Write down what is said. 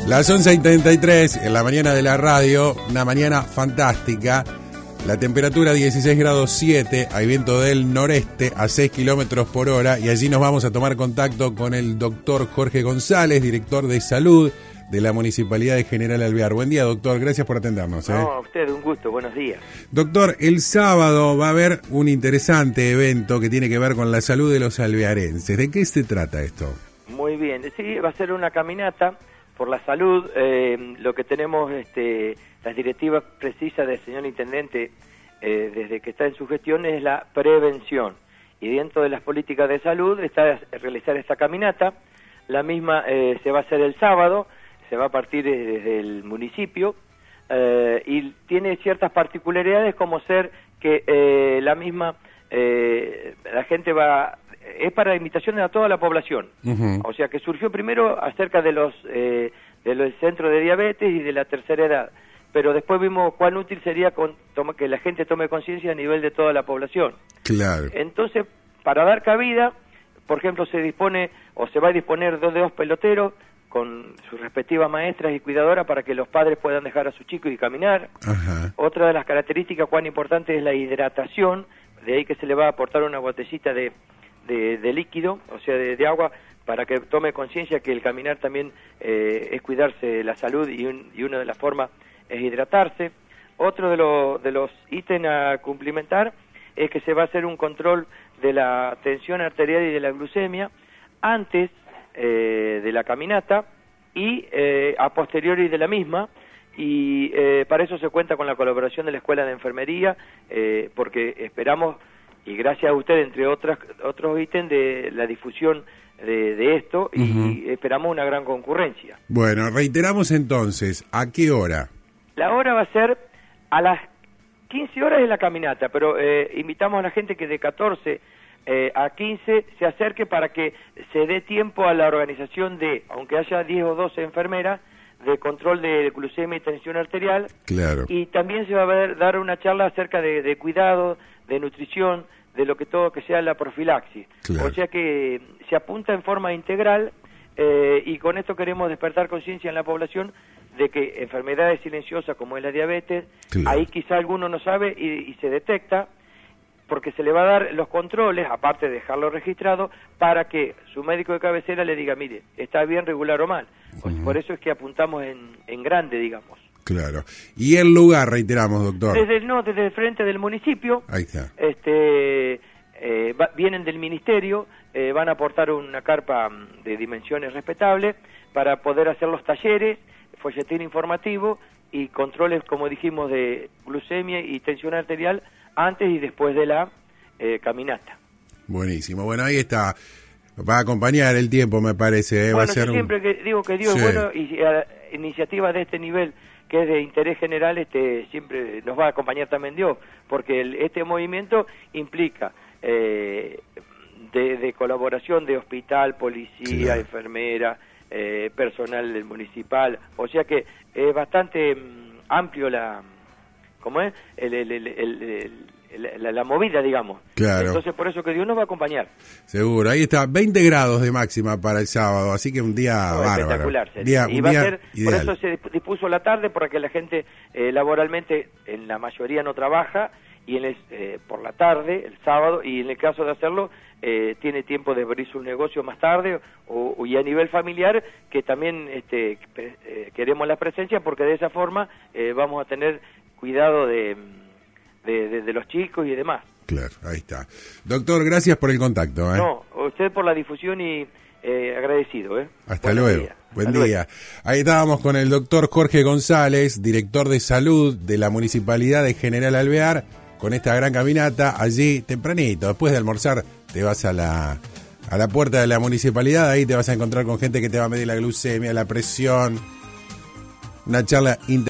Las 11:33 en la mañana de la radio, una mañana fantástica. La temperatura 16 grados 7, hay viento del noreste a 6 kilómetros por hora y allí nos vamos a tomar contacto con el doctor Jorge González, director de salud de la Municipalidad de General Alvear. Buen día, doctor, gracias por atendernos. No, a usted, un gusto, buenos días. Doctor, el sábado va a haber un interesante evento que tiene que ver con la salud de los alvearenses. ¿De qué se trata esto? Muy bien, sí, va a ser una caminata por la salud. Lo que tenemos, las directivas precisas del señor Intendente desde que está en su gestión es la prevención. Y dentro de las políticas de salud está realizar esta caminata. La misma se va a hacer el sábado, se va a partir desde el municipio y tiene ciertas particularidades como ser que la misma, la gente va... Es para invitación a toda la población. O sea que surgió primero acerca de los centros de diabetes y de la tercera edad, pero después vimos cuán útil sería que la gente tome conciencia a nivel de toda la población. Claro. Entonces, para dar cabida, por ejemplo, se dispone o se va a disponer de dos peloteros con sus respectivas maestras y cuidadoras para que los padres puedan dejar a sus chicos y caminar. Ajá. Otra de las características cuán importante es la hidratación, de ahí que se le va a aportar una botellita de líquido, o sea, de agua, para que tome conciencia que el caminar también es cuidarse la salud y una de las formas es hidratarse. Otro de los ítems a cumplimentar es que se va a hacer un control de la tensión arterial y de la glucemia antes de la caminata y a posteriori de la misma, y para eso se cuenta con la colaboración de la Escuela de Enfermería, porque esperamos, y gracias a usted, entre otros ítems, de la difusión de esto, y esperamos una gran concurrencia. Bueno, reiteramos entonces, ¿a qué hora? La hora va a ser a las 15 horas de la caminata, pero invitamos a la gente que de 14 a 15 se acerque para que se dé tiempo a la organización de, aunque haya 10 o 12 enfermeras, de control de glucemia y tensión arterial. Claro. Y también se va a dar una charla acerca de cuidado, de nutrición, de lo que todo que sea la profilaxis. Claro. O sea que se apunta en forma integral y con esto queremos despertar conciencia en la población de que enfermedades silenciosas como es la diabetes, claro, ahí quizá alguno no sabe y se detecta, porque se le va a dar los controles, aparte de dejarlo registrado, para que su médico de cabecera le diga, mire, está bien, regular o mal. Pues por eso es que apuntamos en grande, digamos. Claro. ¿Y el lugar, reiteramos, doctor? Desde el frente del municipio. Ahí está. Vienen del ministerio, van a aportar una carpa de dimensiones respetables para poder hacer los talleres, folletín informativo y controles, como dijimos, de glucemia y tensión arterial antes y después de la caminata. Buenísimo. Bueno, ahí está. Va a acompañar el tiempo, me parece. Bueno, va a ser yo siempre que digo que Dios es bueno, y a iniciativas de este nivel que es de interés general, siempre nos va a acompañar también Dios, porque este movimiento implica de colaboración de hospital, policía, claro, enfermera, personal del municipal, o sea que es bastante amplio la movida, digamos. Claro. Entonces por eso que Dios nos va a acompañar. Seguro, ahí está, 20 grados de máxima para el sábado, así que un día bárbaro. Espectacular sería. Y va a ser ideal. Por eso se dispuso la tarde, para que la gente laboralmente, en la mayoría no trabaja, y por la tarde, el sábado, y en el caso de hacerlo, tiene tiempo de abrir su negocio más tarde, y a nivel familiar, que también queremos la presencia, porque de esa forma vamos a tener cuidado de los chicos y demás. Claro, ahí está. Doctor, gracias por el contacto. No, usted por la difusión y agradecido. Hasta luego. Buen día. Ahí estábamos con el doctor Jorge González, director de salud de la Municipalidad de General Alvear, con esta gran caminata allí tempranito. Después de almorzar te vas a la puerta de la municipalidad, ahí te vas a encontrar con gente que te va a medir la glucemia, la presión. Una charla interesante.